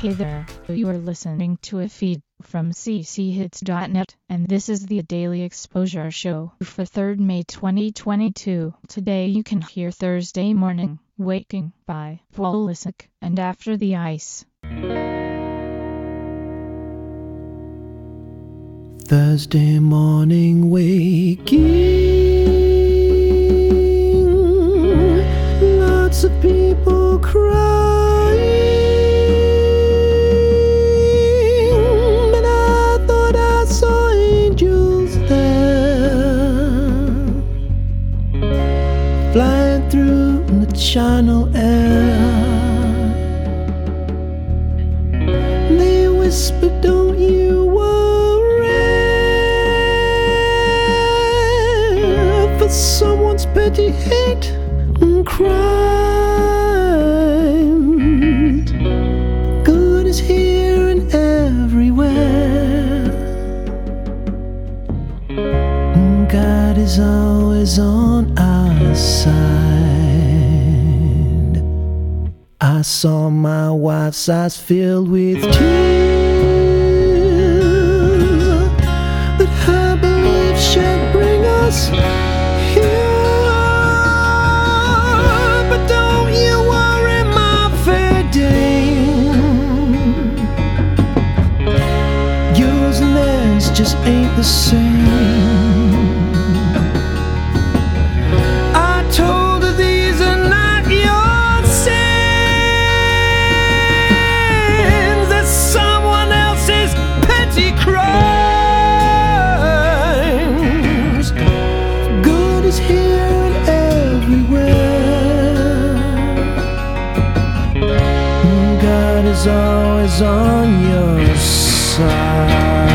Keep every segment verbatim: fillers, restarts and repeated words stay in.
Hey there, you are listening to a feed from c c hits dot net, and this is the Daily Exposure Show for third May twenty twenty-two. Today you can hear Thursday Morning, Waking by Polisic, and After the Ice. Thursday morning waking, lots of people crying, but I thought I saw angels there, flying through the Channel air. They whispered, don't you for someone's petty hate and crime. Good is here and everywhere. God is always on our side. I saw my wife's eyes filled with tears that I believe should bring us just ain't the same. I told her these are not your sins, that's someone else's petty crimes. Good is here and everywhere. God is always on your side.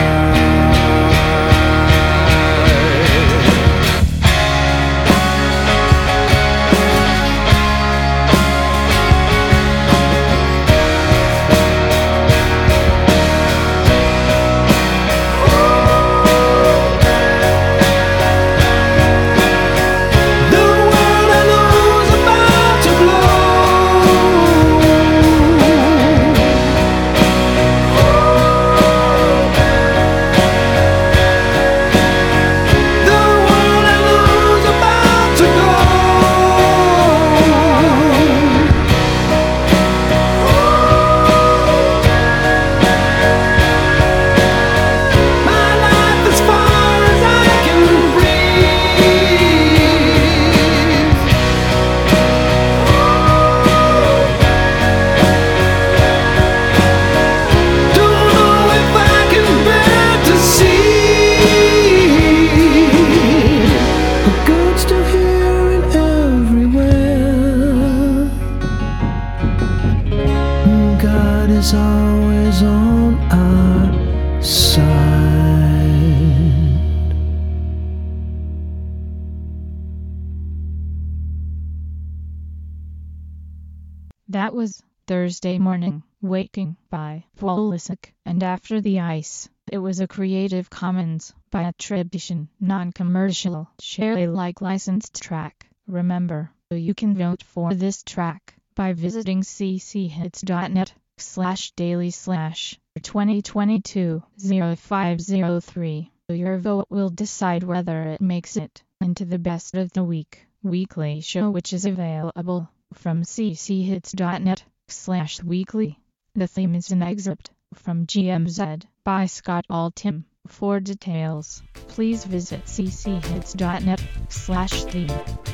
God is always on our side. That was Thursday Morning, Waking by Polisic, and After the Ice. It was a Creative Commons by attribution, non-commercial, share Alike licensed track. Remember, you can vote for this track by visiting c c hits dot net slash daily slash twenty twenty-two oh five oh three. Your vote will decide whether it makes it into the Best of the Week weekly show, which is available from c c hits dot net slash weekly. The theme is an excerpt from G M Z by Scott Altham. For details, please visit c c hits dot net slash theme.